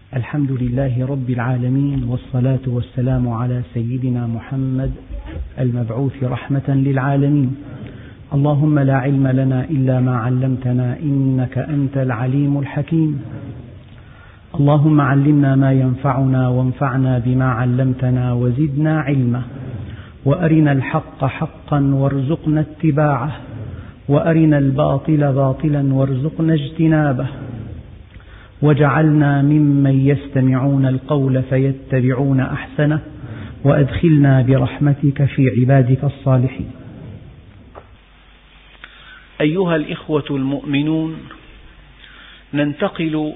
الحمد لله رب العالمين، والصلاة والسلام على سيدنا محمد المبعوث رحمة للعالمين. اللهم لا علم لنا إلا ما علمتنا إنك أنت العليم الحكيم. اللهم علمنا ما ينفعنا وانفعنا بما علمتنا وزدنا علما، وأرنا الحق حقا وارزقنا اتباعه، وأرنا الباطل باطلا وارزقنا اجتنابه، واجعلنا ممن يستمعون القول فيتبعون أحسنه، وأدخلنا برحمتك في عبادك الصالحين. أيها الإخوة المؤمنون، ننتقل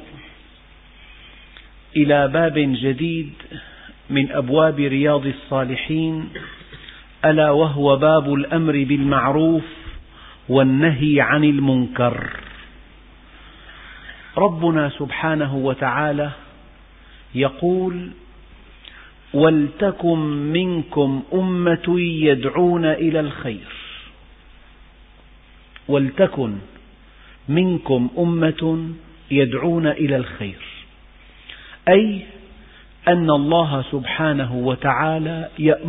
إلى باب جديد من أبواب رياض الصالحين، ألا وهو باب الأمر بالمعروف والنهي عن المنكر. ربنا سبحانه وتعالى يقول: ولتكن منكم أمة يدعون إلى الخير. ولتكن منكم أمة يدعون إلى الخير، أي أن الله سبحانه وتعالى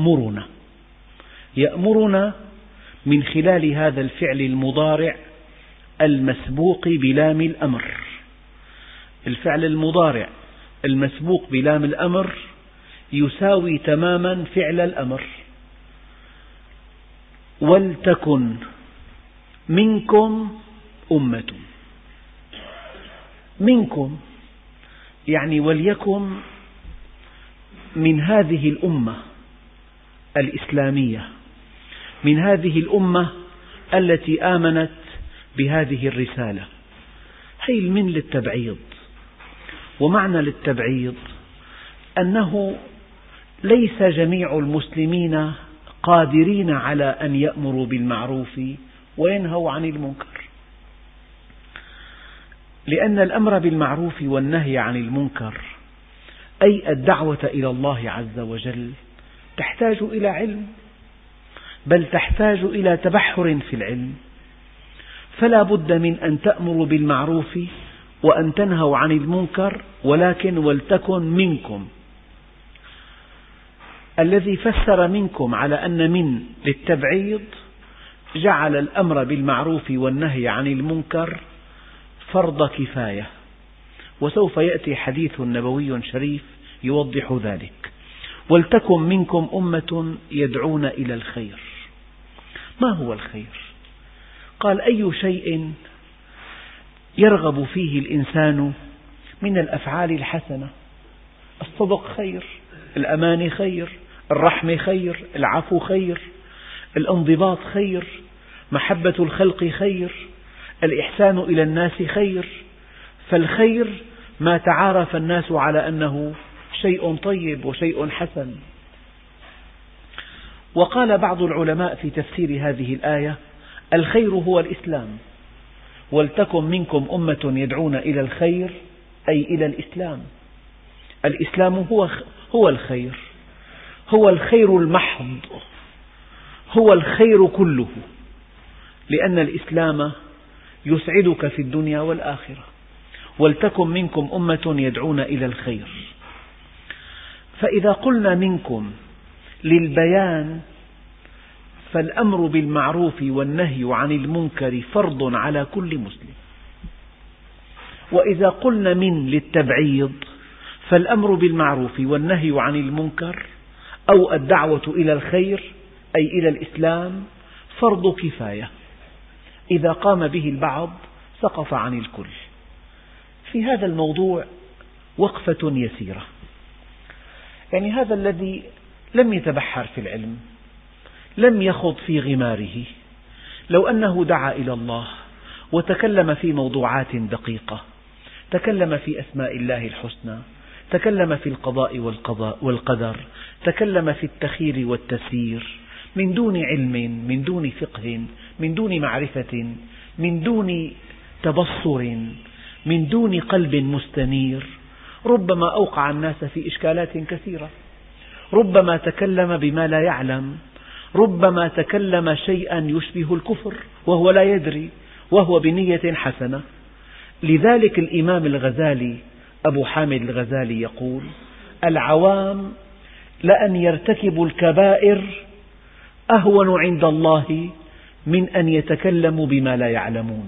يأمرنا من خلال هذا الفعل المضارع المسبوق بلام الأمر. الفعل المضارع المسبوق بلام الأمر يساوي تماما فعل الأمر. ولتكن منكم أمة، منكم يعني وليكن من هذه الأمة الإسلامية، من هذه الأمة التي آمنت بهذه الرسالة. هي المن للتبعيض، ومعنى للتبعيض أنه ليس جميع المسلمين قادرين على أن يأمروا بالمعروف وينهوا عن المنكر، لأن الأمر بالمعروف والنهي عن المنكر أي الدعوة إلى الله عز وجل تحتاج إلى علم، بل تحتاج إلى تبحر في العلم. فلا بد من أن تأمروا بالمعروف وأن تنهوا عن المنكر، ولكن ولتكن منكم. الذي فسر منكم على أن من للتبعيض جعل الأمر بالمعروف والنهي عن المنكر فرض كفاية، وسوف يأتي حديث نبوي شريف يوضح ذلك. ولتكن منكم أمة يدعون إلى الخير. ما هو الخير؟ قال: أي شيء يرغب فيه الإنسان من الأفعال الحسنة. الصدق خير، الأمان خير، الرحمة خير، العفو خير، الانضباط خير، محبة الخلق خير، الإحسان إلى الناس خير. فالخير ما تعارف الناس على أنه شيء طيب وشيء حسن. وقال بعض العلماء في تفسير هذه الآية: الخير هو الإسلام. ولتكن منكم أمة يدعون إلى الخير أي إلى الإسلام. الإسلام هو الخير، هو الخير المحض، هو الخير كله، لأن الإسلام يسعدك في الدنيا والآخرة. ولتكن منكم أمة يدعون إلى الخير. فإذا قلنا منكم للبيان، فالأمر بالمعروف والنهي عن المنكر فرض على كل مسلم. وإذا قلنا من للتبعيض، فالأمر بالمعروف والنهي عن المنكر أو الدعوة إلى الخير أي إلى الإسلام فرض كفاية، إذا قام به البعض سقط عن الكل. في هذا الموضوع وقفة يسيرة. يعني هذا الذي لم يتبحر في العلم، لم يخض في غماره، لو أنه دعا إلى الله وتكلم في موضوعات دقيقة، تكلم في أسماء الله الحسنى، تكلم في القضاء والقدر، تكلم في التخيير والتسيير، من دون علم، من دون فقه، من دون معرفة، من دون تبصر، من دون قلب مستنير، ربما أوقع الناس في إشكالات كثيرة، ربما تكلم بما لا يعلم، ربما تكلم شيئا يشبه الكفر وهو لا يدري، وهو بنية حسنة. لذلك الإمام الغزالي أبو حامد الغزالي يقول: العوام لأن يرتكبوا الكبائر أهون عند الله من أن يتكلموا بما لا يعلمون.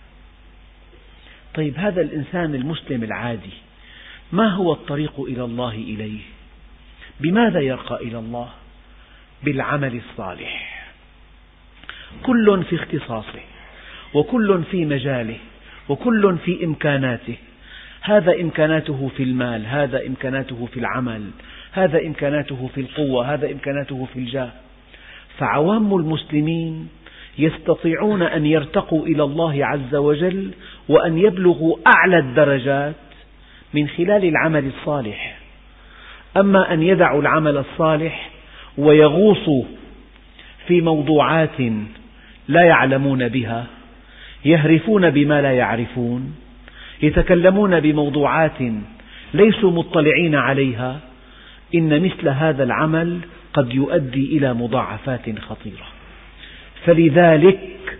طيب، هذا الإنسان المسلم العادي ما هو الطريق إلى الله إليه؟ بماذا يرقى إلى الله؟ بالعمل الصالح، كل في اختصاصه، وكل في مجاله، وكل في إمكاناته. هذا إمكاناته في المال، هذا إمكاناته في العمل، هذا إمكاناته في القوة، هذا إمكاناته في الجاه. فعوام المسلمين يستطيعون أن يرتقوا إلى الله عز وجل وأن يبلغوا أعلى الدرجات من خلال العمل الصالح. أما أن يدعوا العمل الصالح ويغوصوا في موضوعات لا يعلمون بها، يهرفون بما لا يعرفون، يتكلمون بموضوعات ليسوا مطلعين عليها، إن مثل هذا العمل قد يؤدي إلى مضاعفات خطيرة. فلذلك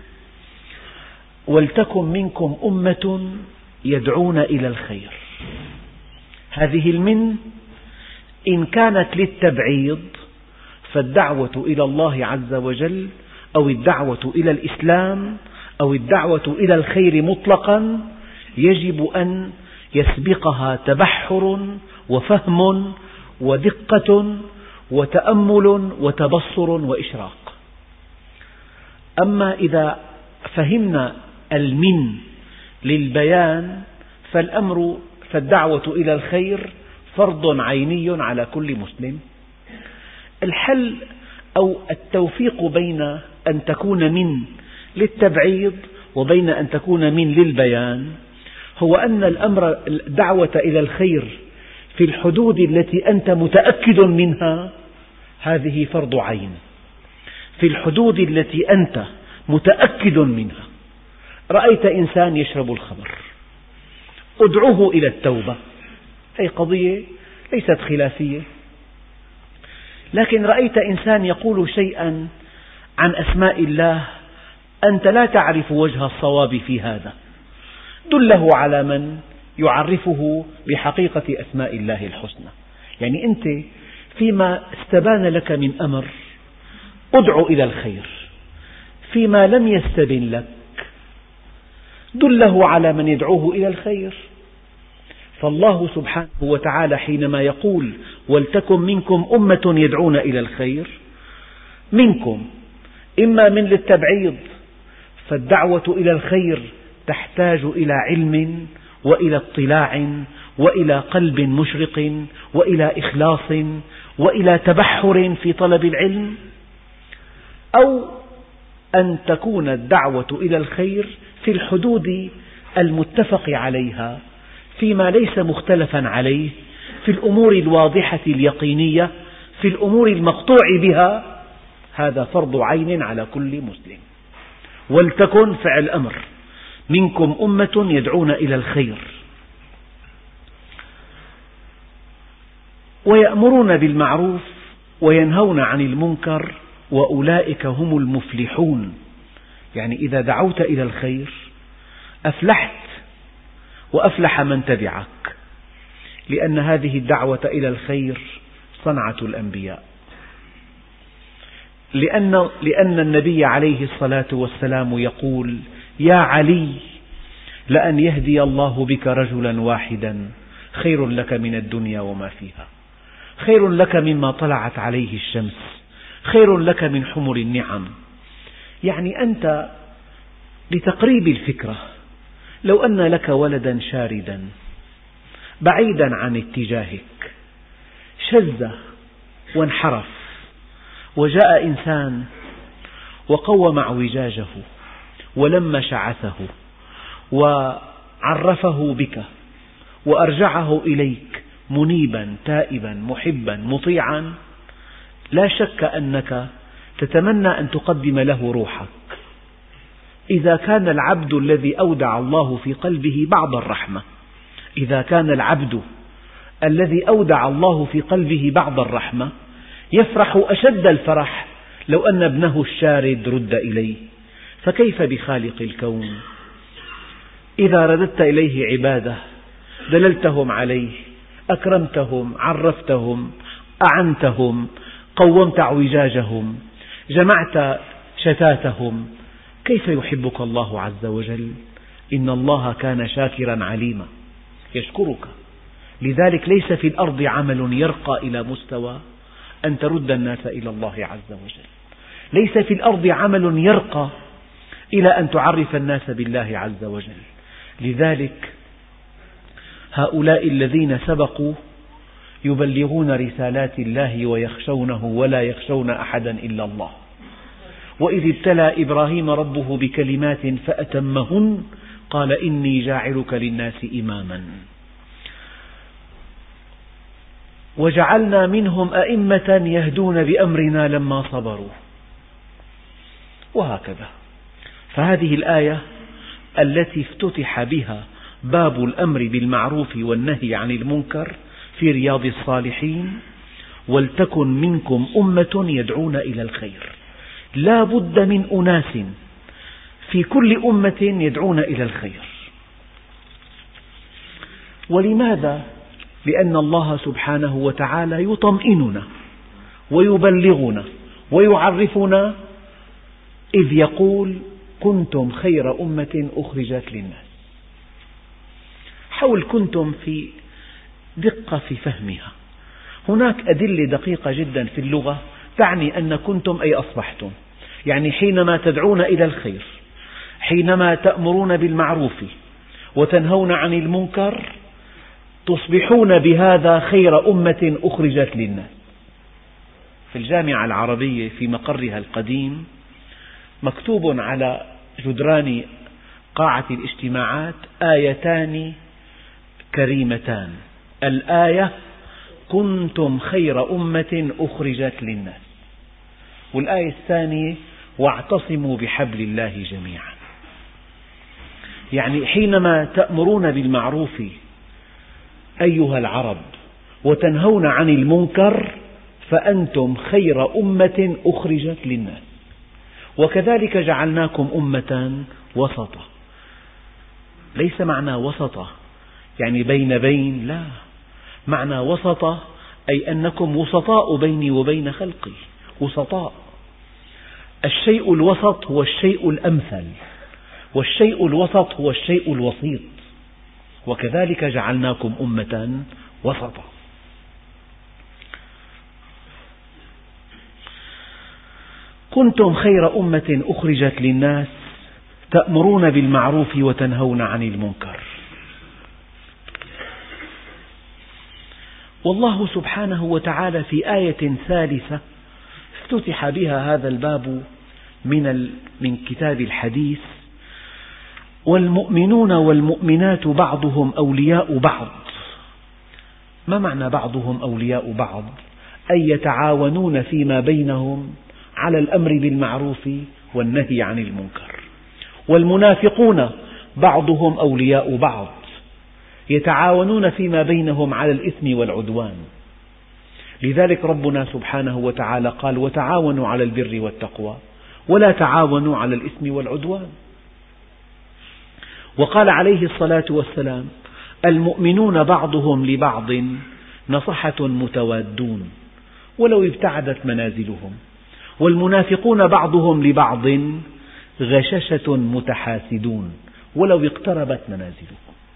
ولتكن منكم أمة يدعون إلى الخير. هذه المن إن كانت للتبعيض فالدعوة إلى الله عز وجل، أو الدعوة إلى الإسلام، أو الدعوة إلى الخير مطلقا، يجب أن يسبقها تبحر وفهم ودقة وتأمل وتبصر وإشراق. أما إذا فهمنا المن للبيان فالدعوة إلى الخير فرض عيني على كل مسلم. الحل أو التوفيق بين أن تكون من للتبعيض وبين أن تكون من للبيان هو أن الدعوة إلى الخير في الحدود التي أنت متأكد منها هذه فرض عين. في الحدود التي أنت متأكد منها. رأيت إنسان يشرب الخمر، ادعوه إلى التوبة، أي قضية ليست خلافية. لكن رأيت إنسان يقول شيئا عن أسماء الله أنت لا تعرف وجه الصواب في هذا، دله على من يعرفه بحقيقة أسماء الله الحسنى. يعني أنت فيما استبان لك من أمر ادع إلى الخير، فيما لم يستبن لك دله على من يدعوه إلى الخير. فالله سبحانه وتعالى حينما يقول ولتكن منكم أمة يدعون إلى الخير، منكم إما من للتبعيض، فالدعوة إلى الخير تحتاج إلى علم وإلى اطلاع وإلى قلب مشرق وإلى إخلاص وإلى تبحر في طلب العلم، أو أن تكون الدعوة إلى الخير في الحدود المتفق عليها، فيما ليس مختلفا عليه، في الأمور الواضحة اليقينية، في الأمور المقطوع بها. هذا فرض عين على كل مسلم. ولتكن فعل أمر منكم أمة يدعون إلى الخير ويأمرون بالمعروف وينهون عن المنكر وأولئك هم المفلحون. يعني إذا دعوت إلى الخير أفلحت وأفلح من تبعك، لأن هذه الدعوة إلى الخير صنعة الأنبياء. لأن النبي عليه الصلاة والسلام يقول: يا علي لأن يهدي الله بك رجلا واحدا خير لك من الدنيا وما فيها، خير لك مما طلعت عليه الشمس، خير لك من حمر النعم. يعني أنت لتقريب الفكرة، لو أن لك ولدا شاردا بعيدا عن اتجاهك شذ وانحرف، وجاء إنسان وقوم اعوجاجه ولم شعثه وعرفه بك وأرجعه إليك منيبا تائبا محبا مطيعا، لا شك أنك تتمنى أن تقدم له روحك. إذا كان العبد الذي أودع الله في قلبه بعض الرحمة، إذا كان العبد الذي أودع الله في قلبه بعض الرحمة يفرح أشد الفرح لو أن ابنه الشارد رد إليه، فكيف بخالق الكون؟ إذا رددت إليه عبادة دللتهم عليه، أكرمتهم، عرفتهم، أعنتهم، قومت اعوجاجهم، جمعت شتاتهم. كيف يحبك الله عز وجل؟ إن الله كان شاكرا عليما، يشكرك. لذلك ليس في الأرض عمل يرقى إلى مستوى أن ترد الناس إلى الله عز وجل، ليس في الأرض عمل يرقى إلى أن تعرف الناس بالله عز وجل. لذلك هؤلاء الذين سبقوا يبلغون رسالات الله ويخشونه ولا يخشون أحدا إلا الله. وإذ ابتلى إبراهيم ربه بكلمات فأتمهن قال إني جاعلك للناس إماما وجعلنا منهم أئمة يهدون بأمرنا لما صبروا، وهكذا. فهذه الآية التي افتتح بها باب الأمر بالمعروف والنهي عن المنكر في رياض الصالحين: ولتكن منكم أمة يدعون إلى الخير. لا بد من أناس في كل أمة يدعون إلى الخير. ولماذا؟ لأن الله سبحانه وتعالى يطمئننا ويبلغنا ويعرفنا، إذ يقول: كنتم خير أمة أخرجت للناس. حول كنتم في دقة في فهمها. هناك أدلة دقيقة جدا في اللغة تعني أن كنتم أي أصبحتم، يعني حينما تدعون إلى الخير، حينما تأمرون بالمعروف وتنهون عن المنكر، تصبحون بهذا خير أمة أخرجت للناس. في الجامعة العربية في مقرها القديم مكتوب على جدران قاعة الاجتماعات آيتان كريمتان: الآية كنتم خير أمة أخرجت للناس، والآية الثانية واعتصموا بحبل الله جميعا. يعني حينما تأمرون بالمعروف أيها العرب وتنهون عن المنكر فأنتم خير أمة أخرجت للناس. وكذلك جعلناكم أمة وسطا. ليس معنى وسطا يعني بين، لا، معنى وسطا أي أنكم وسطاء بيني وبين خلقي، وسطاء. الشيء الوسط هو الشيء الأمثل، والشيء الوسط هو الشيء الوسيط، وكذلك جعلناكم أمة وسطا. كنتم خير أمة أخرجت للناس تأمرون بالمعروف وتنهون عن المنكر. والله سبحانه وتعالى في آية ثالثة افتتح بها هذا الباب من كتاب الحديث: والمؤمنون والمؤمنات بعضهم أولياء بعض. ما معنى بعضهم أولياء بعض؟ أي يتعاونون فيما بينهم على الأمر بالمعروف والنهي عن المنكر. والمنافقون بعضهم أولياء بعض، يتعاونون فيما بينهم على الإثم والعدوان. لذلك ربنا سبحانه وتعالى قال: وتعاونوا على البر والتقوى ولا تعاونوا على الإثم والعدوان. وقال عليه الصلاة والسلام: المؤمنون بعضهم لبعض نصحة متوادون ولو ابتعدت منازلهم، والمنافقون بعضهم لبعض غششة متحاسدون ولو اقتربت منازلهم.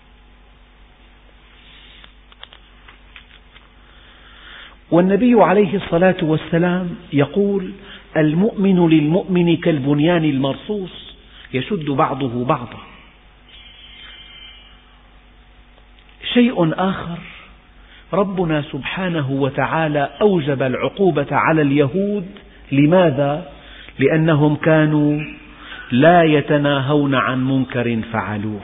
والنبي عليه الصلاة والسلام يقول: المؤمن للمؤمن كالبنيان المرصوص يشد بعضه بعضا. شيء آخر: ربنا سبحانه وتعالى أوجب العقوبة على اليهود. لماذا؟ لأنهم كانوا لا يتناهون عن منكر فعلوه.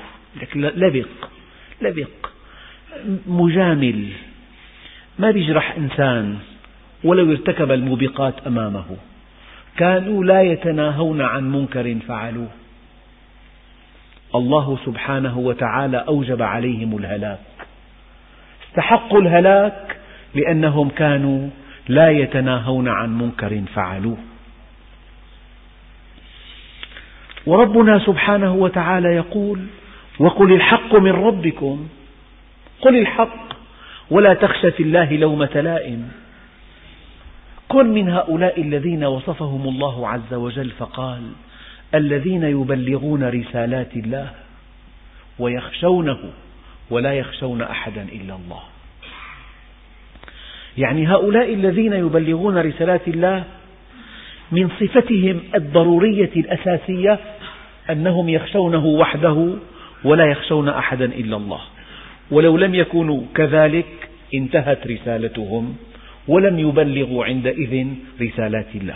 لبق مجامل، ما بيجرح إنسان ولو ارتكب الموبقات أمامه. كانوا لا يتناهون عن منكر فعلوه. الله سبحانه وتعالى أوجب عليهم الهلاك، استحقوا الهلاك لأنهم كانوا لا يتناهون عن منكر فعلوه. وربنا سبحانه وتعالى يقول: وقل الحق من ربكم. قل الحق ولا تخش في الله لومة لائم. كن من هؤلاء الذين وصفهم الله عز وجل فقال: الذين يبلغون رسالات الله ويخشونه ولا يخشون أحدا إلا الله. يعني هؤلاء الذين يبلغون رسالات الله من صفتهم الضرورية الأساسية أنهم يخشونه وحده ولا يخشون أحدا إلا الله، ولو لم يكونوا كذلك انتهت رسالتهم ولم يبلغوا عندئذ رسالات الله.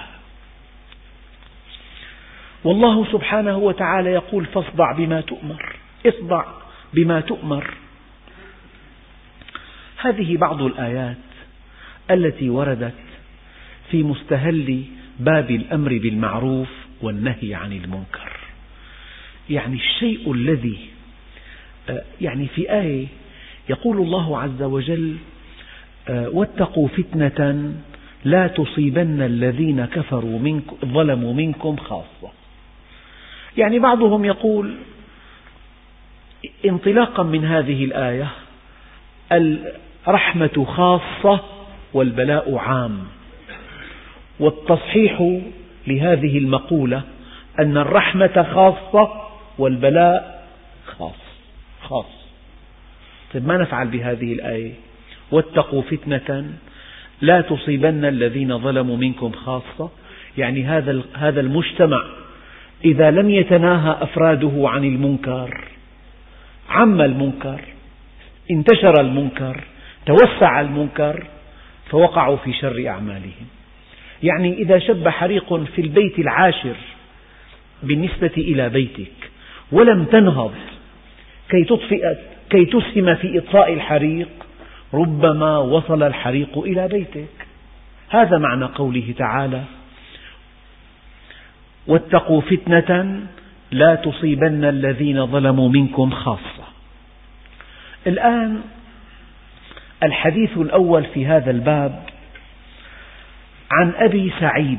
والله سبحانه وتعالى يقول: فاصدع بما تؤمر، اصدع بما تؤمر. هذه بعض الآيات التي وردت في مستهل باب الأمر بالمعروف والنهي عن المنكر. يعني الشيء الذي في آية يقول الله عز وجل: واتقوا فتنة لا تصيبن الذين كفروا ظلموا منكم خاصة. يعني بعضهم يقول انطلاقا من هذه الآية: الرحمة خاصة والبلاء عام. والتصحيح لهذه المقولة أن الرحمة خاصة والبلاء خاص. طيب ما نفعل بهذه الآية؟ واتقوا فتنة لا تصيبن الذين ظلموا منكم خاصة. يعني هذا المجتمع إذا لم يتناهى أفراده عن المنكر، عم المنكر، انتشر المنكر، توسع المنكر، فوقعوا في شر أعمالهم. يعني إذا شب حريق في البيت العاشر بالنسبة إلى بيتك ولم تنهض كي تسهم في إطفاء الحريق، ربما وصل الحريق إلى بيتك. هذا معنى قوله تعالى: واتقوا فتنة لا تصيبن الذين ظلموا منكم خاصة. الآن الحديث الأول في هذا الباب عن أبي سعيد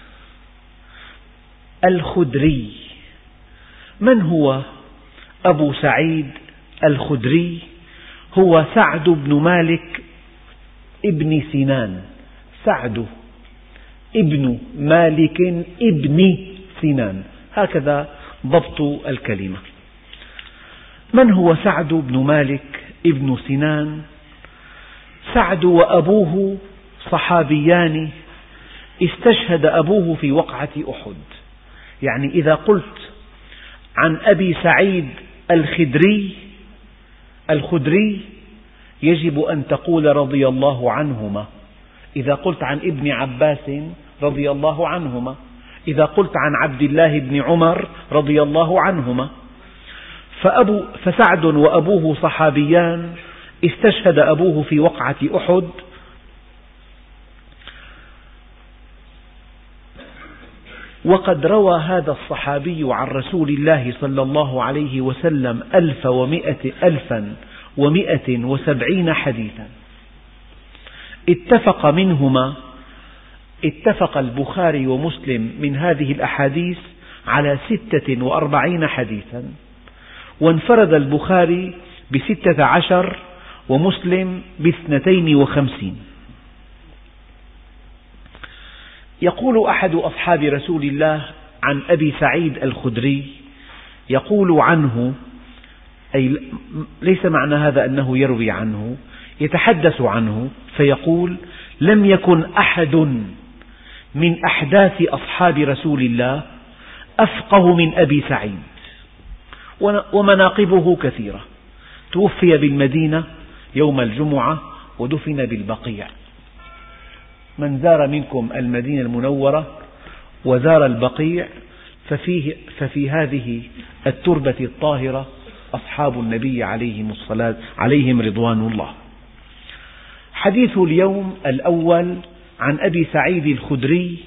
الخدري. من هو أبو سعيد الخدري؟ هو سعد بن مالك ابن سنان. سعد ابن مالك ابن سنان، هكذا ضبط الكلمة. من هو سعد بن مالك ابن سنان؟ سعد وأبوه صحابيان استشهد أبوه في وقعة أحد. يعني إذا قلت عن أبي سعيد الخدري يجب أن تقول رضي الله عنهما. إذا قلت عن ابن عباس رضي الله عنهما، إذا قلت عن عبد الله بن عمر رضي الله عنهما. فسعد وأبوه صحابيان استشهد أبوه في وقعة أحد، وقد روى هذا الصحابي عن رسول الله صلى الله عليه وسلم 1170 حديثا. اتفق البخاري ومسلم من هذه الأحاديث على 46 حديثا، وانفرد البخاري ب16 ومسلم ب52. يقول أحد أصحاب رسول الله عن أبي سعيد الخدري، يقول عنه، أي ليس معنى هذا أنه يروي عنه، يتحدث عنه فيقول: لم يكن أحد من أحداث أصحاب رسول الله أفقه من أبي سعيد، ومناقبه كثيرة. توفي بالمدينة يوم الجمعة ودفن بالبقيع. من زار منكم المدينة المنورة وزار البقيع ففي هذه التربة الطاهرة أصحاب النبي عليهم رضوان الله. حديث اليوم الأول عن أبي سعيد الخدري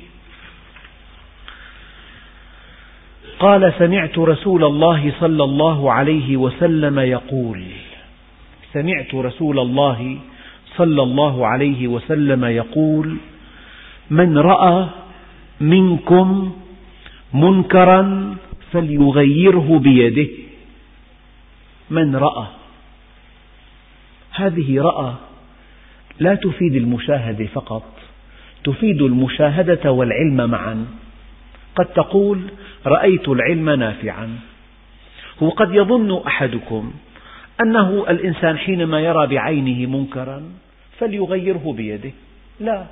قال: سمعت رسول الله صلى الله عليه وسلم يقول. سمعت رسول الله صلى الله عليه وسلم يقول: من رأى منكم منكرا فليغيره بيده. من رأى، هذه رأى لا تفيد المشاهدة فقط، تفيد المشاهدة والعلم معا. قد تقول رأيت العلم نافعا، هو قد يظن أحدكم أنه الإنسان حينما يرى بعينه منكرا فليغيره بيده، لا،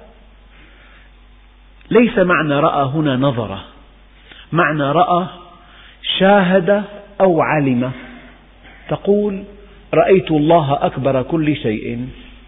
ليس معنى رأى هنا نظرة، معنى رأى شاهد أو علم. تقول رأيت الله أكبر كل شيء،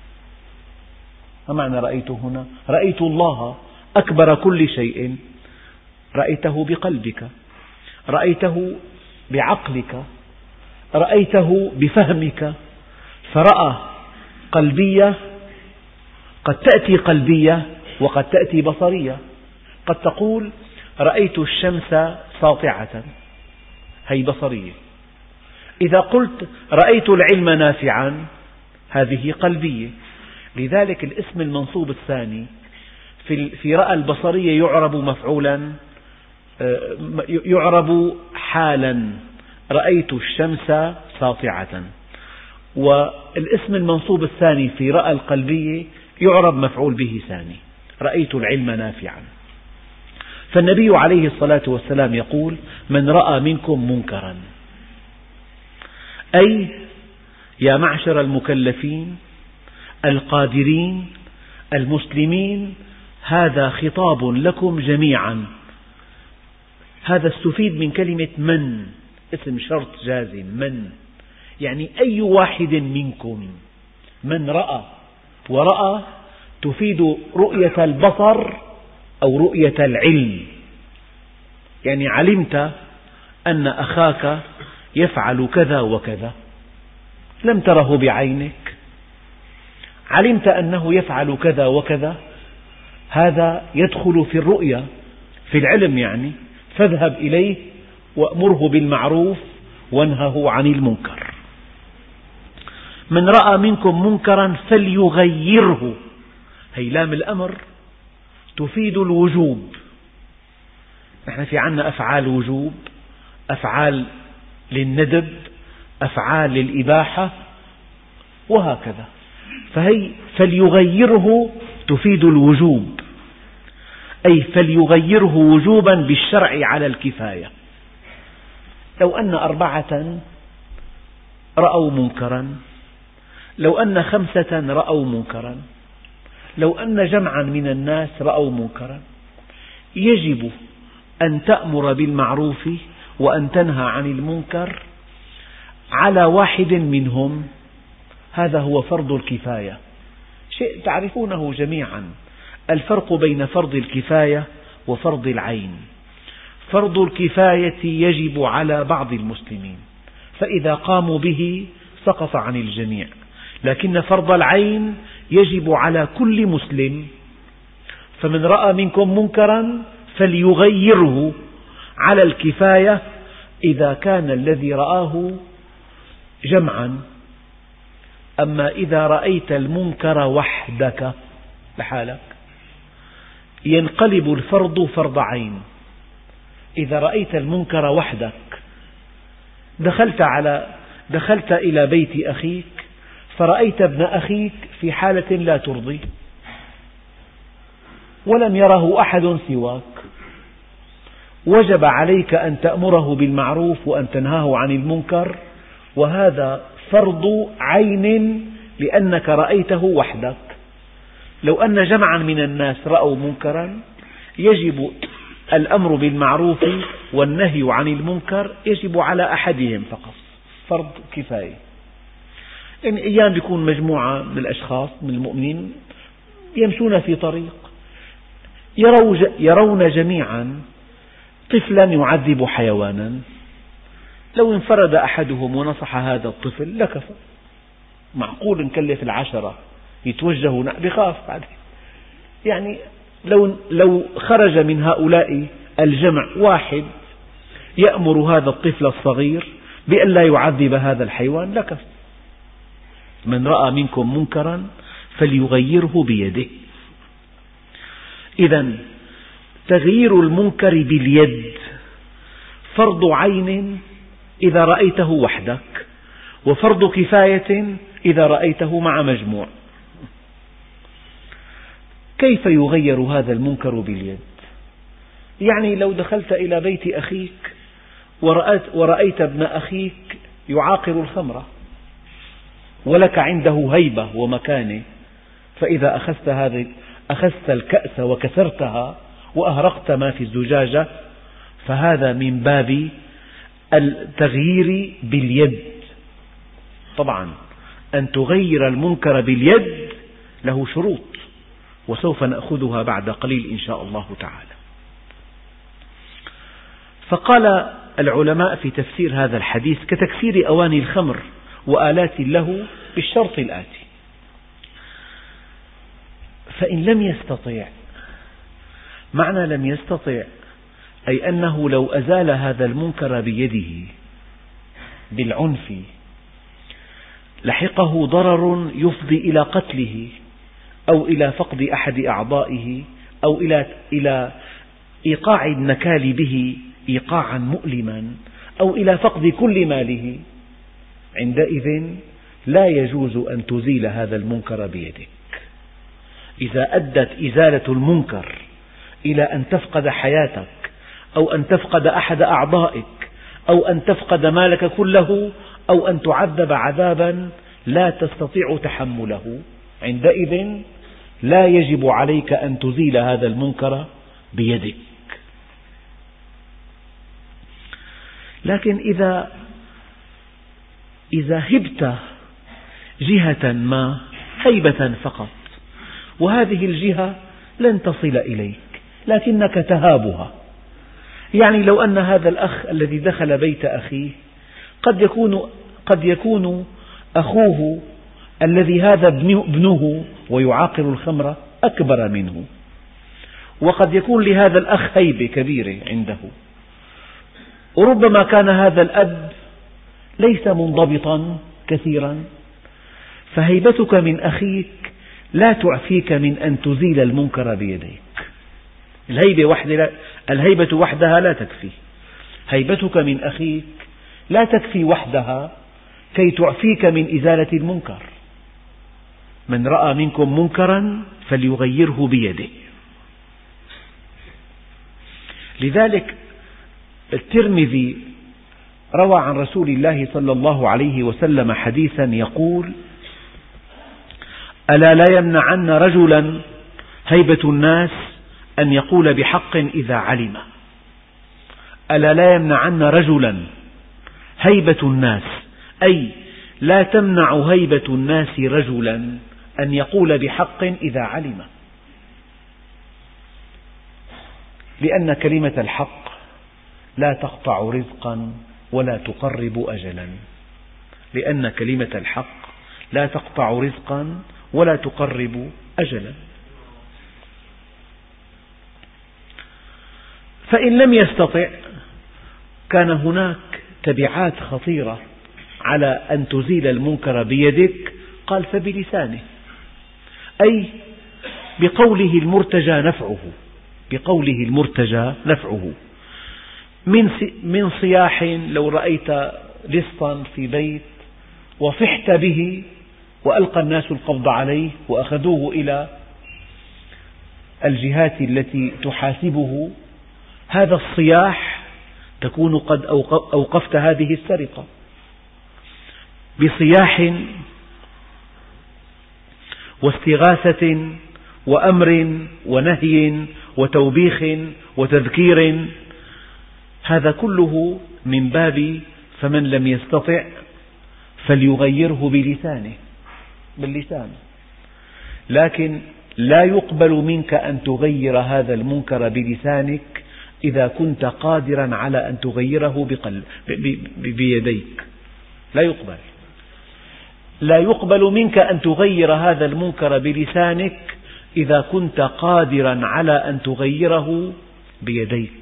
ما معنى رأيت هنا؟ رأيت الله أكبر كل شيء، رأيته بقلبك، رأيته بعقلك، رأيته بفهمك. فرأى قلبية قد تأتي قلبية وقد تأتي بصرية. قد تقول رأيت الشمس ساطعة، هي بصرية. إذا قلت رأيت العلم نافعا، هذه قلبية. لذلك الاسم المنصوب الثاني في رأى البصرية يعرب مفعولا، يعرب حالا، رأيت الشمس ساطعة. والاسم المنصوب الثاني في رأى القلبية يعرب مفعول به ثاني، رأيت العلم نافعا. فالنبي عليه الصلاة والسلام يقول من رأى منكم منكرا، أي يا معشر المكلفين القادرين المسلمين، هذا خطاب لكم جميعا. هذا استفيد من كلمة من، اسم شرط جازم، من يعني أي واحد منكم. من رأى، ورأى تفيد رؤية البصر أو رؤية العلم، يعني علمت أن أخاك يفعل كذا وكذا، لم تره بعينك، علمت أنه يفعل كذا وكذا، هذا يدخل في الرؤية في العلم يعني. فاذهب إليه وأمره بالمعروف وانهه عن المنكر. من رأى منكم منكرا فليغيره، هي لام الأمر تفيد الوجوب. نحن في عنا أفعال وجوب، أفعال للندب، أفعال للإباحة وهكذا. فهي فليغيره تفيد الوجوب، أي فليغيره وجوبا بالشرع على الكفاية. لو أن 4 رأوا منكرا، لو أن 5 رأوا منكرا، لو أن جمعا من الناس رأوا منكرا، يجب أن تأمر بالمعروف وأن تنهى عن المنكر على واحد منهم. هذا هو فرض الكفاية، شيء تعرفونه جميعا، الفرق بين فرض الكفاية وفرض العين. فرض الكفاية يجب على بعض المسلمين، فإذا قاموا به سقط عن الجميع، لكن فرض العين يجب على كل مسلم. فمن رأى منكم منكرا فليغيره على الكفاية إذا كان الذي رآه جمعا. أما إذا رأيت المنكر وحدك لحالك ينقلب الفرض فرض عين. إذا رأيت المنكر وحدك، دخلت إلى بيت أخيك فرأيت ابن أخيك في حالة لا ترضي ولم يره أحد سواك، وجب عليك أن تأمره بالمعروف وأن تنهاه عن المنكر، وهذا فرض عين لأنك رأيته وحدك. لو أن جمعا من الناس رأوا منكرا يجب الأمر بالمعروف والنهي عن المنكر، يجب على أحدهم فقط، فرض كفاية. يعني أيام يكون مجموعة من الأشخاص من المؤمنين يمشون في طريق يرون جميعا طفلا يعذب حيوانا، لو انفرد أحدهم ونصح هذا الطفل لكفى. معقول نكلف 10 يتوجهوا بخاف بعد. يعني لو خرج من هؤلاء الجمع واحد يأمر هذا الطفل الصغير بأن لا يعذب هذا الحيوان لكفى. من رأى منكم منكرا فليغيره بيده. إذن تغيير المنكر باليد فرض عين إذا رأيته وحدك، وفرض كفاية إذا رأيته مع مجموع. كيف يغير هذا المنكر باليد؟ يعني لو دخلت إلى بيت أخيك ورأيت ابن أخيك يعاقر الخمر ولك عنده هيبة ومكانة، فإذا أخذت الكأس وكسرتها وأهرقت ما في الزجاجة، فهذا من باب التغيير باليد. طبعا أن تغير المنكر باليد له شروط، وسوف نأخذها بعد قليل إن شاء الله تعالى. فقال العلماء في تفسير هذا الحديث: كتكسير أواني الخمر وآلات له بالشرط الآتي: فإن لم يستطع، معنى لم يستطع أي أنه لو أزال هذا المنكر بيده بالعنف لحقه ضرر يفضي إلى قتله أو إلى فقد أحد أعضائه أو إلى إيقاع النكال به إيقاعا مؤلما أو إلى فقد كل ماله، عندئذ لا يجوز أن تزيل هذا المنكر بيدك. إذا أدت إزالة المنكر إلى أن تفقد حياتك أو أن تفقد أحد أعضائك أو أن تفقد مالك كله أو أن تعذب عذابا لا تستطيع تحمله، عندئذ لا يجب عليك أن تزيل هذا المنكر بيدك. لكن إذا هبت جهة ما هيبة فقط، وهذه الجهة لن تصل إليك لكنك تهابها، يعني لو أن هذا الأخ الذي دخل بيت أخيه قد يكون أخوه الذي هذا ابنه ويعاقر الخمر أكبر منه، وقد يكون لهذا الأخ هيبة كبيرة عنده، وربما كان هذا الأب ليس منضبطا كثيرا، فهيبتك من أخيك لا تعفيك من أن تزيل المنكر بيديك. الهيبة وحدها لا تكفي، هيبتك من أخيك لا تكفي وحدها كي تعفيك من إزالة المنكر. من رأى منكم منكرا فليغيره بيده. لذلك الترمذي روى عن رسول الله صلى الله عليه وسلم حديثا يقول: ألا لا يمنعن رجلا هيبة الناس أن يقول بحق إذا علم. ألا لا يمنعن رجلا هيبة الناس، أي لا تمنع هيبة الناس رجلا أن يقول بحق إذا علم، لأن كلمة الحق لا تقطع رزقا ولا تقرب أجلا، لأن كلمة الحق لا تقطع رزقا ولا تقرب أجلا. فإن لم يستطع كان هناك تبعات خطيرة على أن تزيل المنكر بيدك، قال: فبلسانه، أي بقوله المرتجى نفعه، من صياح. لو رأيت لصا في بيت وصحت به وألقى الناس القبض عليه وأخذوه إلى الجهات التي تحاسبه، هذا الصياح تكون قد أوقفت هذه السرقة. بصياح واستغاثة وأمر ونهي وتوبيخ وتذكير، هذا كله من باب فمن لم يستطع فليغيره باللسان. لكن لا يقبل منك أن تغير هذا المنكر بلسانك إذا كنت قادرا على أن تغيره بيديك. لا يقبل منك أن تغير هذا المنكر بلسانك إذا كنت قادرا على أن تغيره بيديك.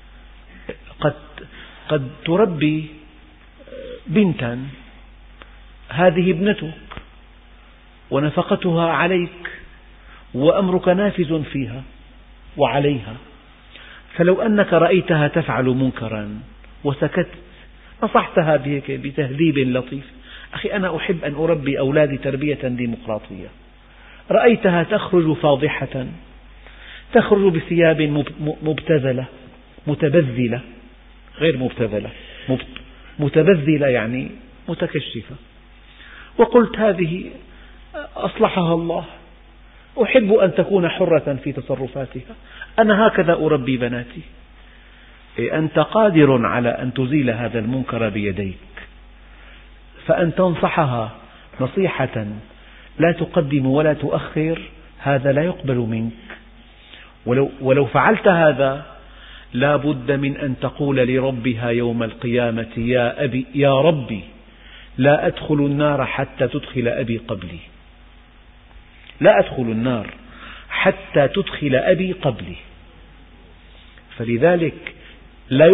قد تربي بنتا، هذه ابنتك ونفقتها عليك وأمرك نافذ فيها وعليها، فلو أنك رأيتها تفعل منكرا وسكت، نصحتها بتهذيب لطيف، أخي أنا أحب أن أربي أولادي تربية ديمقراطية. رأيتها تخرج فاضحة، تخرج بثياب مبتذلة متبذلة، غير مبتذلة، متبذلة يعني متكشفة، وقلت هذه أصلحها الله، أحب أن تكون حرة في تصرفاتها، أنا هكذا أربي بناتي. أنت قادر على أن تزيل هذا المنكر بيديك، فأن تنصحها نصيحة لا تقدم ولا تؤخر هذا لا يقبل منك. ولو فعلت هذا لا بد من أن تقول لربها يوم القيامة يا أبي يا ربي لا أدخل النار حتى تدخل أبي قبلي، لا أدخل النار حتى تدخل أبي قبلي. فلذلك لا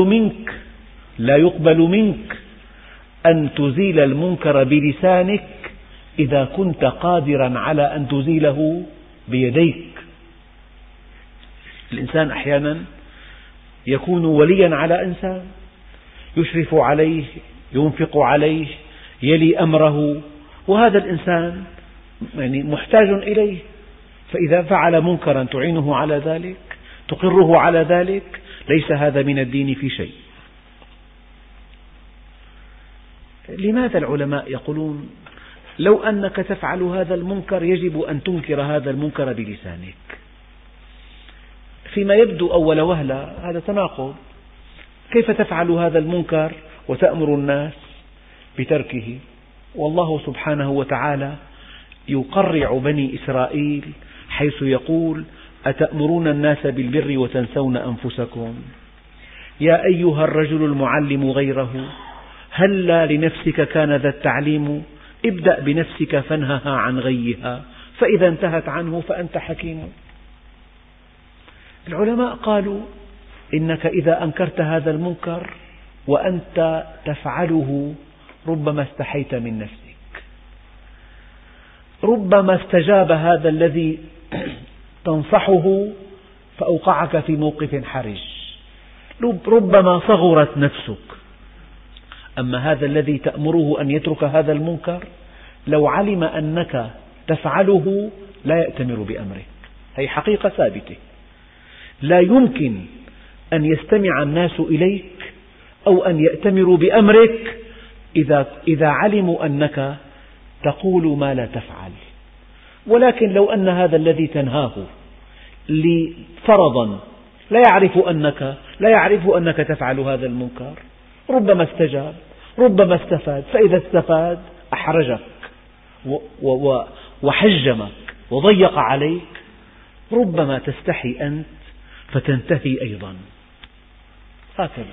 يقبل منك أن تزيل المنكر بلسانك إذا كنت قادرا على أن تزيله بيديك. الإنسان أحيانا يكون وليا على إنسان، يشرف عليه، ينفق عليه، يلي أمره، وهذا الإنسان محتاج إليه، فإذا فعل منكرا تعينه على ذلك، تقره على ذلك، ليس هذا من الدين في شيء. لماذا العلماء يقولون لو أنك تفعل هذا المنكر يجب أن تنكر هذا المنكر بلسانك؟ فيما يبدو أول وهلة هذا تناقض، كيف تفعل هذا المنكر وتأمر الناس بتركه؟ والله سبحانه وتعالى يقرع بني إسرائيل حيث يقول أتأمرون الناس بالبر وتنسون أنفسكم يا أيها الرجل المعلم غيره هلا لنفسك كان ذا التعليم ابدأ بنفسك فانهها عن غيها فإذا انتهت عنه فأنت حكيم. العلماء قالوا إنك إذا أنكرت هذا المنكر وأنت تفعله ربما استحيت من نفسك، ربما استجاب هذا الذي تنصحه فأوقعك في موقف حرج، ربما صغرت نفسك. أما هذا الذي تأمره أن يترك هذا المنكر لو علم أنك تفعله لا يأتمر بأمرك، هذه حقيقة ثابتة. لا يمكن أن يستمع الناس إليك أو أن يأتمروا بأمرك إذا علموا أنك تقول ما لا تفعل. ولكن لو أن هذا الذي تنهاه فرضا لا يعرف أنك تفعل هذا المنكر ربما استجاب، ربما استفاد، فإذا استفاد أحرجك وحجمك وضيق عليك، ربما تستحي أنت فتنتهي أيضا. هكذا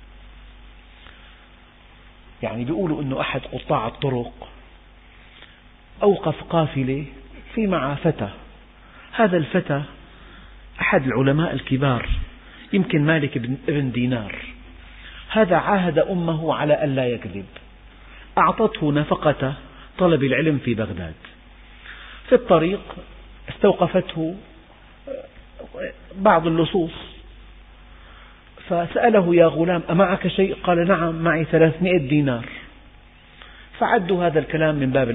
يعني بيقولوا أنه أحد قطاع الطرق أوقف قافلة في مع فتى، هذا الفتى أحد العلماء الكبار يمكن مالك بن دينار، هذا عاهد أمه على ألا يكذب، أعطته نفقة طلب العلم في بغداد. في الطريق استوقفته بعض اللصوص فسأله يا غلام أمعك شيء؟ قال نعم معي 300 دينار. فعدوا هذا الكلام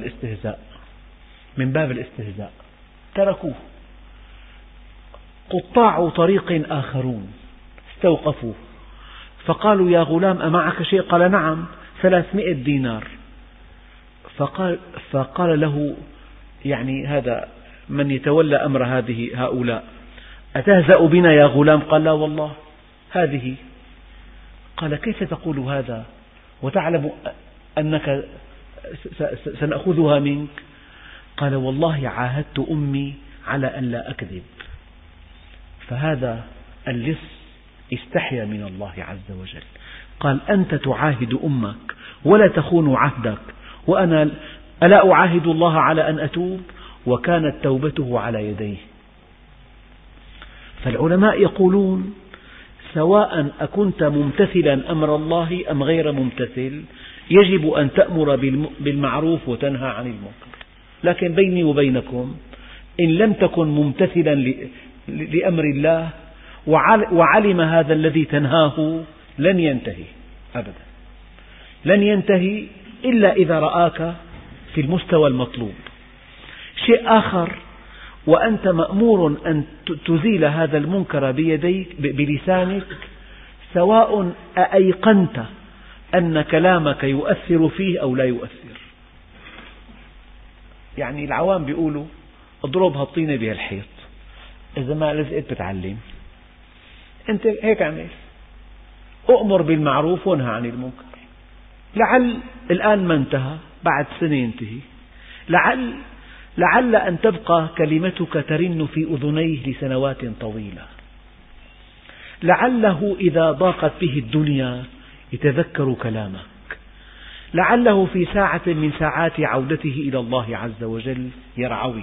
من باب الاستهزاء تركوه. قطاع طريق آخرون استوقفوه فقالوا يا غلام أمعك شيء؟ قال نعم 300 دينار. فقال له يعني هذا من يتولى أمر هؤلاء أتهزأ بنا يا غلام؟ قال لا والله هذه. قال كيف تقول هذا وتعلم أنك سنأخذها منك؟ قال والله عاهدت أمي على أن لا أكذب. فهذا اللص استحيا من الله عز وجل، قال أنت تعاهد أمك ولا تخون عهدك، وأنا ألا أعاهد الله على أن أتوب؟ وكانت توبته على يديه. فالعلماء يقولون سواء أكنت ممتثلا أمر الله أم غير ممتثل يجب أن تأمر بالمعروف وتنهى عن المنكر. لكن بيني وبينكم إن لم تكن ممتثلا لأمر الله وعلم هذا الذي تنهاه لن ينتهي أبدا، لن ينتهي إلا إذا رآك في المستوى المطلوب. شيء آخر، وأنت مأمور أن تزيل هذا المنكر بيديك بلسانك، سواء أأيقنت أن كلامك يؤثر فيه أو لا يؤثر. يعني العوام بيقولوا اضرب هالطينة بهالحيط، إذا ما لزقت بتعلم. أنت هيك اعمل، أؤمر بالمعروف وانهى عن المنكر. لعل الآن ما انتهى، بعد سنة ينتهي. لعل أن تبقى كلمتك ترن في أذنيه لسنوات طويلة. لعله إذا ضاقت به الدنيا يتذكر كلامك. لعله في ساعة من ساعات عودته إلى الله عز وجل يرعوي.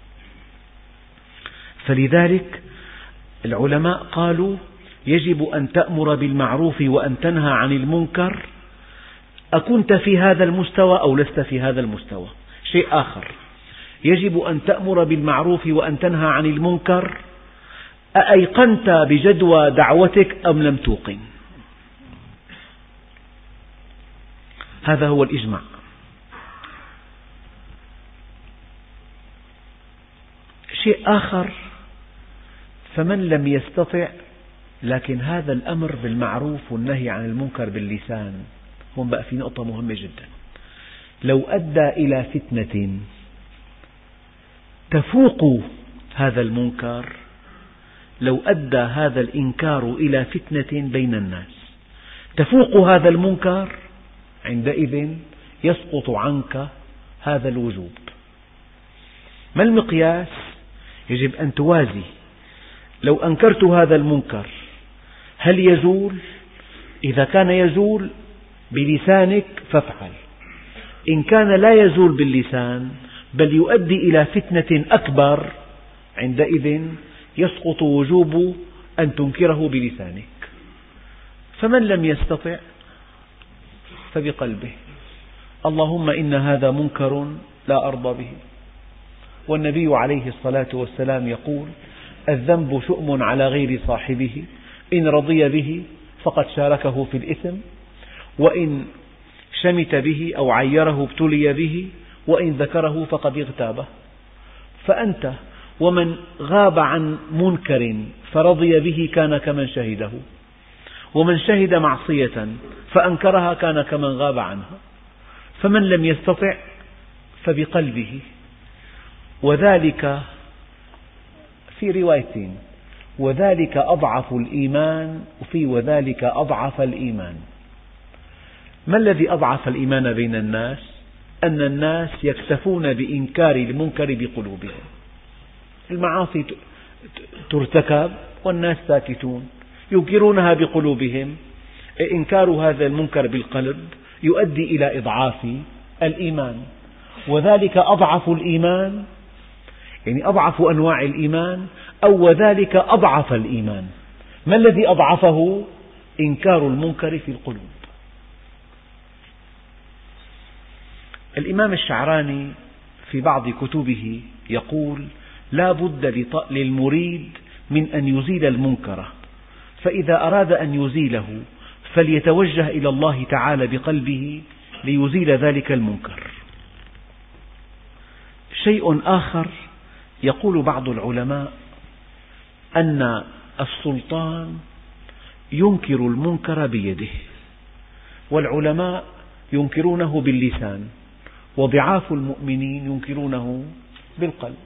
فلذلك العلماء قالوا يجب أن تأمر بالمعروف وأن تنهى عن المنكر، أكنت في هذا المستوى أو لست في هذا المستوى. شيء آخر، يجب أن تأمر بالمعروف وأن تنهى عن المنكر، أأيقنت بجدوى دعوتك أم لم توقن. هذا هو الإجماع. شيء آخر، فمن لم يستطع، لكن هذا الأمر بالمعروف والنهي عن المنكر باللسان، هون بقى في نقطة مهمة جدا. لو أدى إلى فتنة تفوق هذا المنكر، لو أدى هذا الإنكار إلى فتنة بين الناس تفوق هذا المنكر، عندئذ يسقط عنك هذا الوجوب. ما المقياس؟ يجب أن توازي. لو أنكرت هذا المنكر هل يزول؟ إذا كان يزول بلسانك فافعل. إن كان لا يزول باللسان بل يؤدي إلى فتنة أكبر، عندئذ يسقط وجوب أن تنكره بلسانك. فمن لم يستطع فبقلبه. اللهم إن هذا منكر لا أرضى به. والنبي عليه الصلاة والسلام يقول: الذنب شؤم على غير صاحبه، إن رضي به فقد شاركه في الإثم، وإن شمت به أو عيره ابتلي به، وإن ذكره فقد اغتابه. فأنت ومن غاب عن منكر فرضي به كان كمن شهده، ومن شهد معصية فأنكرها كان كمن غاب عنها. فمن لم يستطع فبقلبه. وذلك في روايتين: وذلك أضعف الإيمان، وفي وذلك أضعف الإيمان. ما الذي أضعف الإيمان بين الناس؟ أن الناس يكتفون بإنكار المنكر بقلوبهم. المعاصي ترتكب والناس ساكتون، ينكرونها بقلوبهم. إنكار هذا المنكر بالقلب يؤدي إلى إضعاف الإيمان. وذلك أضعف الإيمان، يعني أضعف أنواع الإيمان، أو وذلك أضعف الإيمان. ما الذي أضعفه؟ إنكار المنكر في القلوب. الإمام الشعراني في بعض كتبه يقول: لا بد للمريد من أن يزيل المنكر، فإذا أراد أن يزيله فليتوجه إلى الله تعالى بقلبه ليزيل ذلك المنكر. شيء آخر، يقول بعض العلماء أن السلطان ينكر المنكر بيده، والعلماء ينكرونه باللسان، وضعاف المؤمنين ينكرونه بالقلب.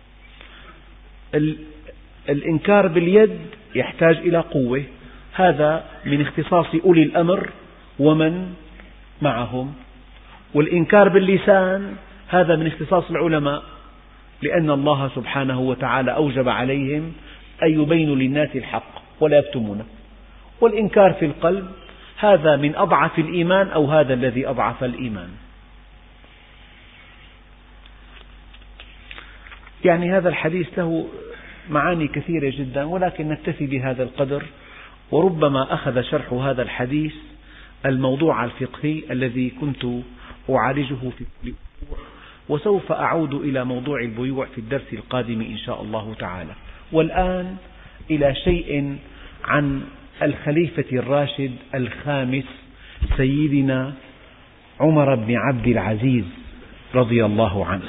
الإنكار باليد يحتاج إلى قوة، هذا من اختصاص أولي الأمر ومن معهم. والإنكار باللسان هذا من اختصاص العلماء، لأن الله سبحانه وتعالى أوجب عليهم أن يبينوا للناس الحق ولا يكتمونه. والإنكار في القلب هذا من أضعف الإيمان، أو هذا الذي أضعف الإيمان. يعني هذا الحديث له معاني كثيرة جدا، ولكن نكتفي بهذا القدر. وربما أخذ شرح هذا الحديث الموضوع الفقهي الذي كنت أعالجه في البيوع، وسوف أعود إلى موضوع البيوع في الدرس القادم إن شاء الله تعالى. والآن إلى شيء عن الخليفة الراشد الخامس سيدنا عمر بن عبد العزيز رضي الله عنه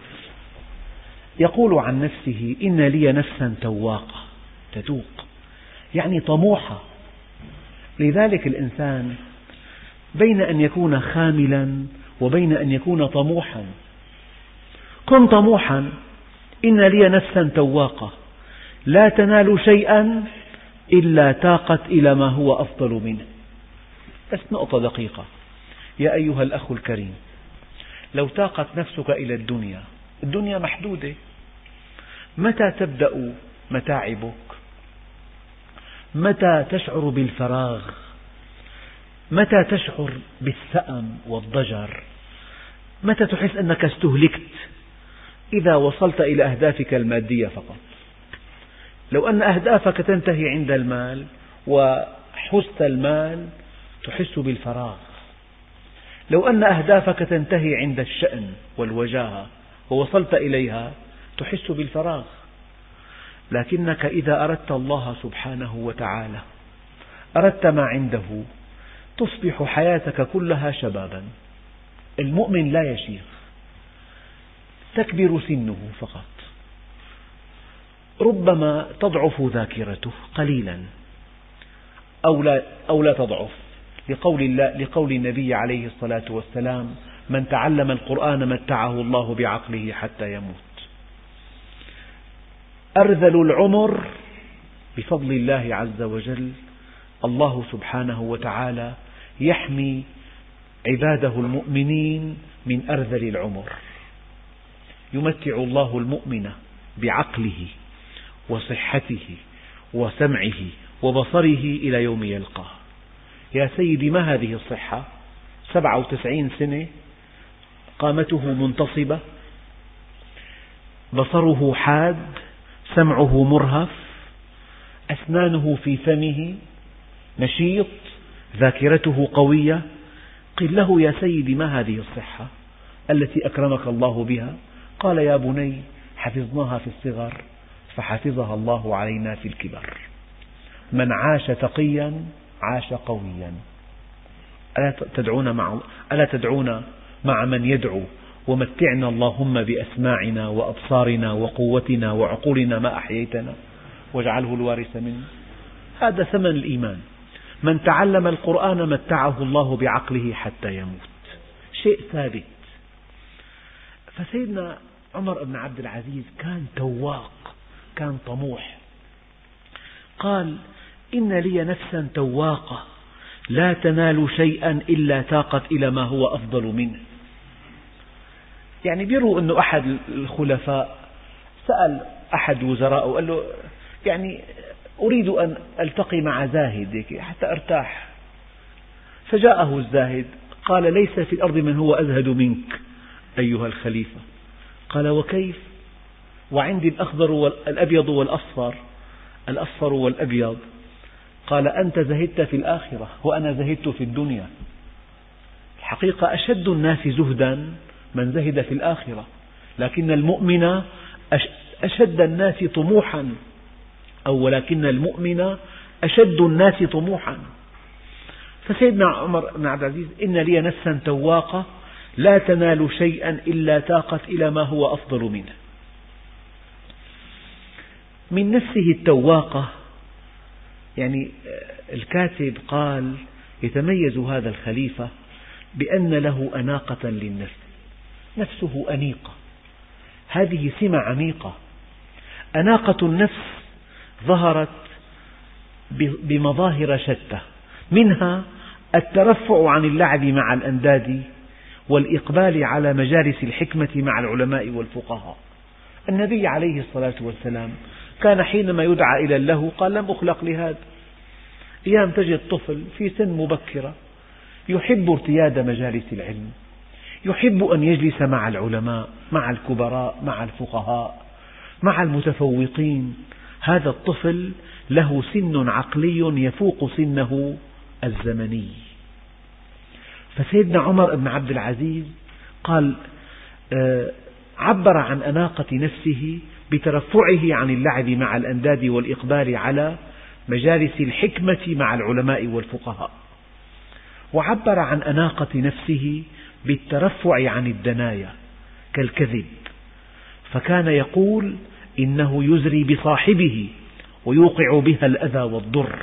يقول عن نفسه: إن لي نفسا تواقة، تتوق يعني طموحة. لذلك الإنسان بين أن يكون خاملا وبين أن يكون طموحا. كن طموحا. إن لي نفسا تواقة لا تنال شيئا إلا تاقت إلى ما هو أفضل منه. بس نقطة دقيقة يا أيها الأخ الكريم، لو تاقت نفسك إلى الدنيا محدودة. متى تبدأ متاعبك؟ متى تشعر بالفراغ؟ متى تشعر بالسأم والضجر؟ متى تحس أنك استهلكت؟ إذا وصلت إلى أهدافك المادية فقط. لو أن أهدافك تنتهي عند المال وحزت المال تحس بالفراغ. لو أن أهدافك تنتهي عند الشأن والوجاهة ووصلت إليها تحس بالفراغ. لكنك إذا أردت الله سبحانه وتعالى، أردت ما عنده، تصبح حياتك كلها شبابا. المؤمن لا يشيخ، تكبر سنه فقط. ربما تضعف ذاكرته قليلا أو لا تضعف، لقول النبي عليه الصلاة والسلام: من تعلم القرآن متعه الله بعقله حتى يموت. أرذل العمر بفضل الله عز وجل الله سبحانه وتعالى يحمي عباده المؤمنين من أرذل العمر. يمتع الله المؤمن بعقله وصحته وسمعه وبصره إلى يوم يلقاه. يا سيدي، ما هذه الصحة؟ 97 سنة، قامته منتصبة، بصره حاد، سمعه مرهف، أسنانه في فمه، نشيط، ذاكرته قوية. قل له: يا سيدي، ما هذه الصحة التي أكرمك الله بها؟ قال: يا بني، حفظناها في الصغر فحفظها الله علينا في الكبر. من عاش تقيا عاش قويا. ألا تدعون مع من يدعو: ومتعنا اللهم بأسماعنا وأبصارنا وقوتنا وعقولنا ما أحييتنا واجعله الوارث منا. هذا ثمن الإيمان. من تعلم القرآن متعه الله بعقله حتى يموت. شيء ثابت. فسيدنا عمر بن عبد العزيز كان تواق، كان طموح. قال: إن لي نفسا تواقة لا تنال شيئا إلا تاقت إلى ما هو أفضل منه. يعني بيروا أنه أحد الخلفاء سأل أحد وزراءه وقال له: يعني أريد أن ألتقي مع زاهد حتى أرتاح. فجاءه الزاهد قال: ليس في الأرض من هو أزهد منك أيها الخليفة. قال: وكيف؟ وعندي الأخضر والأبيض والأصفر، الأصفر والأبيض. قال: أنت زهدت في الآخرة وأنا زهدت في الدنيا. الحقيقة أشد الناس زهدا من زهد في الآخرة، لكن المؤمن أشد الناس طموحا، ولكن المؤمن أشد الناس طموحا. فسيدنا عمر بن عبد العزيز: إن لي نفسا تواقة لا تنال شيئا إلا تاقت إلى ما هو أفضل منه. من نفسه التواقة، يعني الكاتب قال: يتميز هذا الخليفة بأن له أناقة للنفس، نفسه أنيقة. هذه سمة عميقة. أناقة النفس ظهرت بمظاهر شتى، منها الترفع عن اللعب مع الأنداد والإقبال على مجالس الحكمة مع العلماء والفقهاء. النبي عليه الصلاة والسلام كان حينما يدعى إلى اللهو قال: لم أخلق لهذا. أيام تجد طفل في سن مبكرة يحب ارتياد مجالس العلم، يحب أن يجلس مع العلماء، مع الكبراء، مع الفقهاء، مع المتفوقين. هذا الطفل له سن عقلي يفوق سنه الزمني. فسيدنا عمر بن عبد العزيز قال عبر عن أناقة نفسه بترفعه عن اللعب مع الأنداد والإقبال على مجالس الحكمة مع العلماء والفقهاء. وعبر عن أناقة نفسه بالترفع عن الدنايا كالكذب، فكان يقول إنه يزري بصاحبه ويوقع بها الأذى والضر.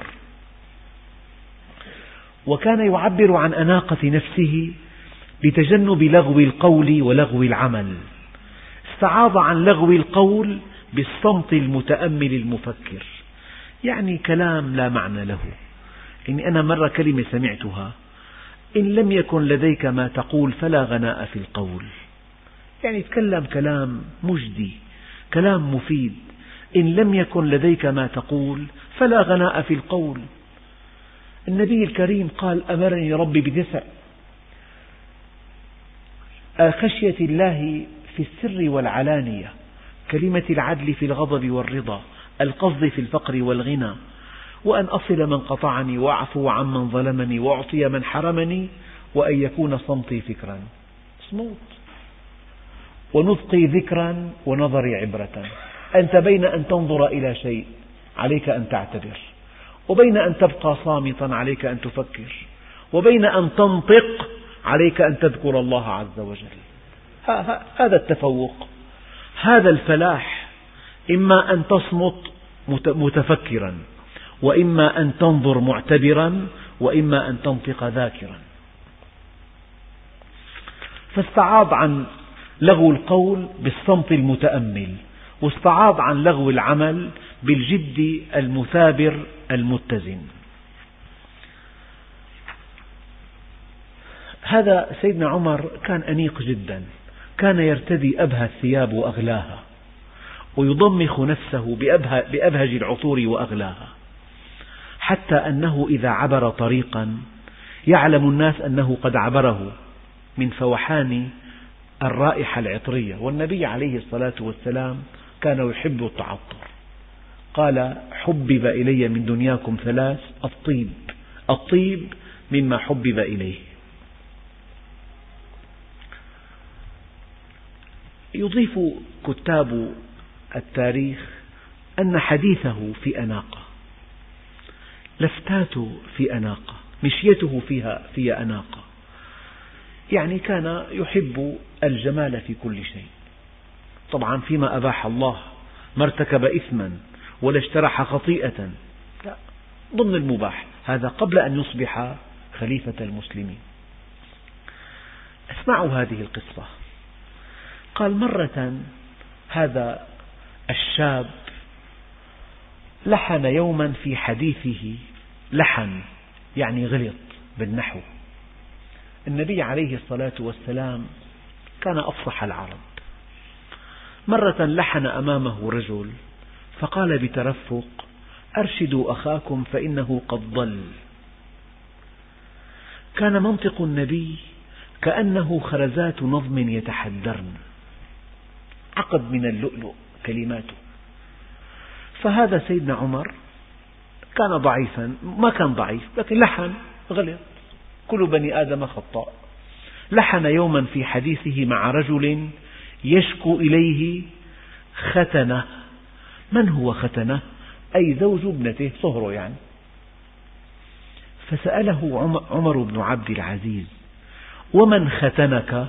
وكان يعبر عن أناقة نفسه بتجنب لغو القول ولغو العمل، استعاض عن لغو القول بالصمت المتأمل المفكر، يعني كلام لا معنى له. إني أنا مرة كلمة سمعتها: إن لم يكن لديك ما تقول فلا غناء في القول، يعني تكلم كلام مجدي، كلام مفيد. إن لم يكن لديك ما تقول فلا غناء في القول. النبي الكريم قال: أمرني ربي ب9: خشية الله في السر والعلانية، كلمة العدل في الغضب والرضا، القصد في الفقر والغنى، وأن أصل من قطعني وأعفو عمن ظلمني وأعطي من حرمني، وأن يكون صمتي فكرا. صمت ونطقي ذكرا ونظري عبرة. أنت بين أن تنظر إلى شيء عليك أن تعتبر، وبين أن تبقى صامتا عليك أن تفكر، وبين أن تنطق عليك أن تذكر الله عز وجل. هذا التفوق، هذا الفلاح، إما أن تصمت متفكرا، وإما أن تنظر معتبرا، وإما أن تنطق ذاكرا. فاستعاض عن لغو القول بالصمت المتأمل، واستعاض عن لغو العمل بالجد المثابر المتزن. هذا سيدنا عمر كان أنيق جدا، كان يرتدي أبهى الثياب وأغلاها، ويضمخ نفسه بأبهج العطور وأغلاها، حتى أنه إذا عبر طريقا يعلم الناس أنه قد عبره من فوحان الرائحة العطرية. والنبي عليه الصلاة والسلام كان يحب التعطر، قال: حبب إلي من دنياكم 3: الطيب مما حبب إليه. يضيف كتاب التاريخ أن حديثه في أناقة، لفتاته في أناقة، مشيته فيها أناقة، يعني كان يحب الجمال في كل شيء. طبعا فيما أباح الله، ما ارتكب إثما ولا اجترح خطيئة، لا، ضمن المباح، هذا قبل أن يصبح خليفة المسلمين. اسمعوا هذه القصة. قال: مرة هذا الشاب لحن يوما في حديثه، لحن يعني غلط بالنحو. النبي عليه الصلاة والسلام كان أفصح العرب. مرة لحن أمامه رجل فقال بترفق: أرشدوا أخاكم فإنه قد ضل. كان منطق النبي كأنه خرزات نظم يتحدرن، عقد من اللؤلؤ كلماته. فهذا سيدنا عمر كان ضعيفا، ما كان ضعيف لكن لحن غلط، كل بني آدم خطاء. لحن يوما في حديثه مع رجل يشكو إليه ختنه. من هو ختنه؟ أي زوج ابنته، صهره يعني. فسأله عمر بن عبد العزيز: ومن ختنك؟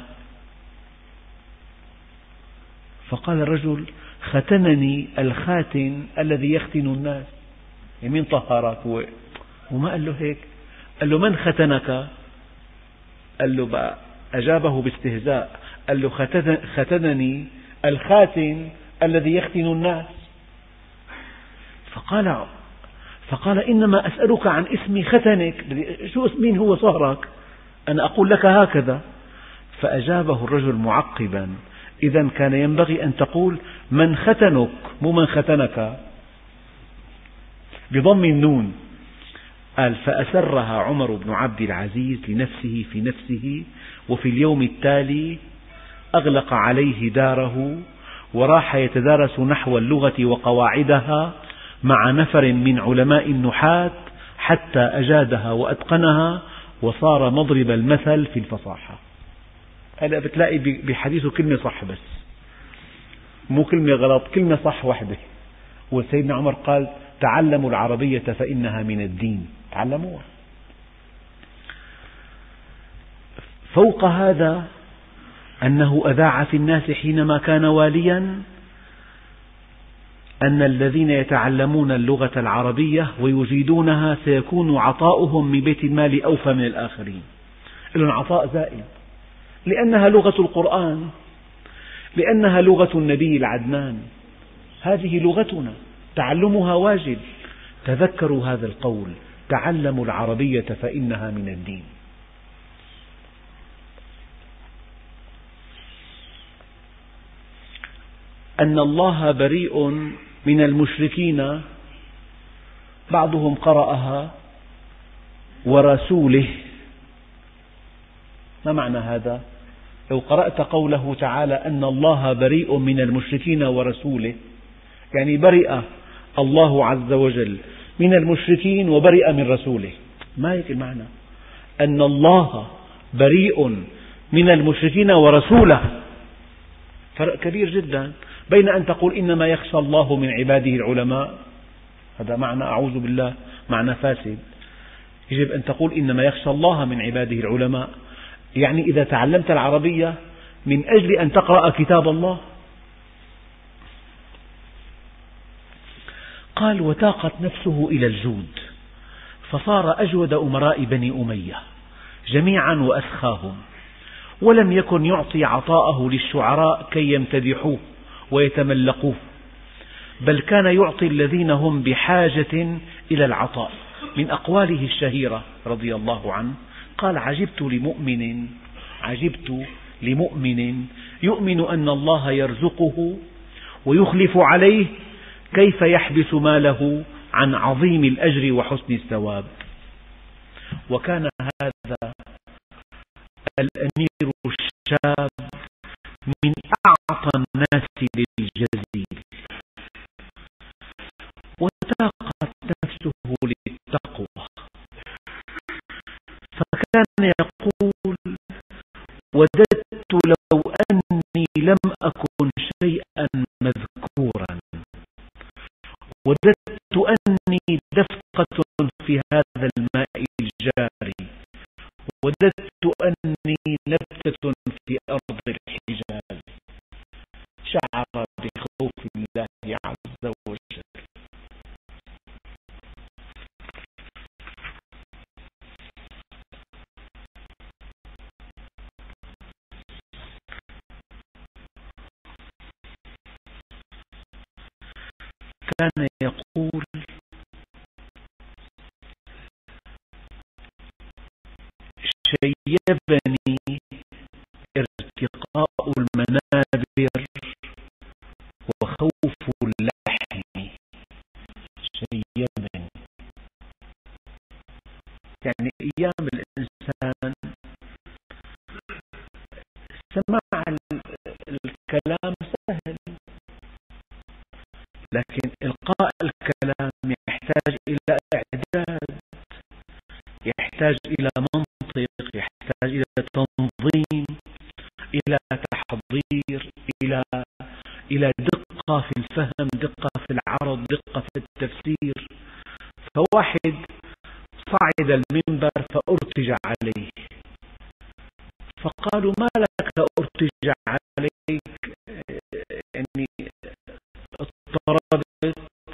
فقال الرجل: ختنني الخاتن الذي يختن الناس. مين طهرك هو؟ وما قال له هيك، قال له: من ختنك؟ قال له بقى، أجابه باستهزاء، قال له: ختنني الخاتن الذي يختن الناس. فقال: إنما أسألك عن اسم ختنك، مين هو صهرك؟ أنا أقول لك هكذا. فأجابه الرجل معقبا: إذا كان ينبغي أن تقول من ختنك، مو من ختنك، بضم النون. قال: فأسرها عمر بن عبد العزيز لنفسه في نفسه، وفي اليوم التالي أغلق عليه داره وراح يتدارس نحو اللغة وقواعدها مع نفر من علماء النحاة حتى أجادها وأتقنها وصار مضرب المثل في الفصاحة. هلأ بتلاقي بحديثه كلمة صح، بس مو كلمة غلط، كلمة صح وحدة. وسيدنا عمر قال: تعلموا العربية فإنها من الدين، تعلموها. فوق هذا أنه أذاع في الناس حينما كان واليا أن الذين يتعلمون اللغة العربية ويجيدونها سيكون عطاؤهم من بيت المال أوفى من الآخرين، لهم عطاء زائد، لأنها لغة القرآن، لأنها لغة النبي العدنان، هذه لغتنا، تعلمها واجب. تذكروا هذا القول: تعلموا العربية فإنها من الدين. أن الله بريء من المشركين، بعضهم قرأها ورسوله. ما معنى هذا؟ لو قرأت قوله تعالى أن الله بريء من المشركين ورسوله، يعني برئ الله عز وجل من المشركين وبرئ من رسوله، ما هيك المعنى. أن الله بريء من المشركين ورسوله، فرق كبير جدا بين أن تقول إنما يخشى الله من عباده العلماء، هذا معنى أعوذ بالله، معنى فاسد. يجب أن تقول إنما يخشى الله من عباده العلماء، يعني إذا تعلمت العربية من أجل أن تقرأ كتاب الله. قال: وتاقت نفسه إلى الجود فصار أجود أمراء بني أمية جميعا وأسخاهم، ولم يكن يعطي عطاءه للشعراء كي يمتدحوه ويتملقوه، بل كان يعطي الذين هم بحاجة إلى العطاء. من أقواله الشهيرة رضي الله عنه قال: عجبت لمؤمن يؤمن أن الله يرزقه ويخلف عليه، كيف يحبس ماله عن عظيم الأجر وحسن الثواب. وكان هذا الأمير الشاب من أعطى الناس للجزيل، وتاقت نفسه للتقوى، فكان يقول: وددت لو أني لم أكن شيئا مذكورا، وددت أني دفقة في هذا الماء الجاري، وددت أني نبتة في أرض الحجاز. شعر بخوف الله عز وجل. كان يقول: شيبني ارتقاء المنابر وخوف اللحم. شيبني يعني أيام الإنسان سماع الكلام سهل، لكن إلقاء الكلام يحتاج إلى إعداد، يحتاج إلى منطق، يحتاج إلى تنظيم، إلى تحضير، إلى دقة في الفهم، دقة في العرض، دقة في التفسير. فواحد صعد المنبر فأرتج عليه، فقالوا: ما لك أرتج عليك؟ يعني اضطربت.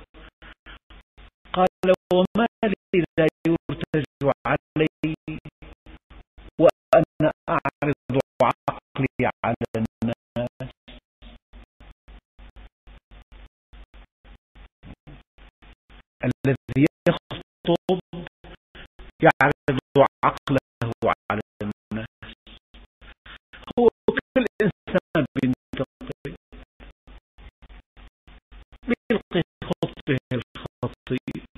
قال: وما لي لا يرتج علي وأنا أعرض عقلي على الناس. الذي يخطب يعرض عقله على الناس. هو كل إنسان بيلقي خطبه الخطيب،